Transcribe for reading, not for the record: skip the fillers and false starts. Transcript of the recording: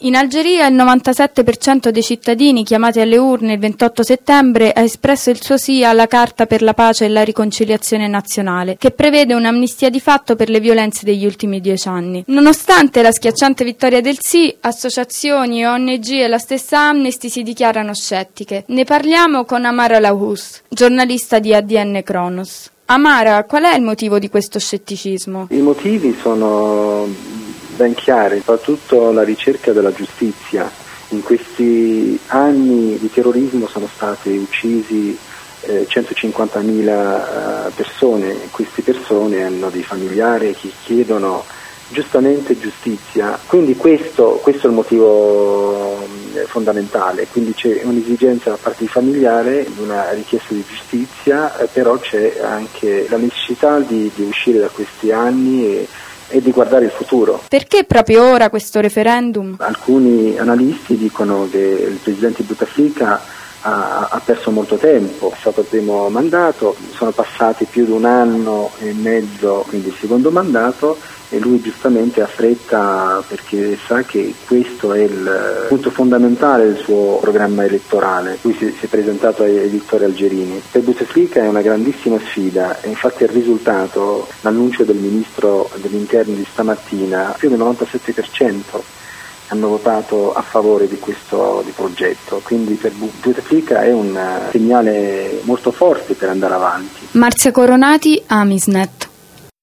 In Algeria il 97% dei cittadini chiamati alle urne il 28 settembre ha espresso il suo sì alla Carta per la pace e la riconciliazione nazionale, che prevede un'amnistia di fatto per le violenze degli ultimi 10 anni. Nonostante la schiacciante vittoria del sì, associazioni, ONG e la stessa Amnesty si dichiarano scettiche. Ne parliamo con Amara Lahous, giornalista di ADN Kronos. Amara, qual è il motivo di questo scetticismo? I motivi sono ben chiari, soprattutto la ricerca della giustizia. In questi anni di terrorismo sono stati uccisi 150.000 persone. Queste persone hanno dei familiari che chiedono giustamente giustizia, quindi questo è il motivo fondamentale, quindi c'è un'esigenza da parte di familiare, una richiesta di giustizia, però c'è anche la necessità di uscire da questi anni e di guardare il futuro. Perché proprio ora questo referendum? Alcuni analisti dicono che il presidente Bouteflika ha perso molto tempo, è stato il primo mandato, sono passati più di 1 anno e mezzo, quindi il secondo mandato, e lui giustamente ha fretta perché sa che questo è il punto fondamentale del suo programma elettorale. Lui si è presentato ai elettori algerini. Per Bouteflika è una grandissima sfida e infatti il risultato, l'annuncio del ministro degli interni di stamattina, più del 97% hanno votato a favore di questo progetto, quindi per Bouteflika è un segnale molto forte per andare avanti. Marzia Coronati, Amisnet.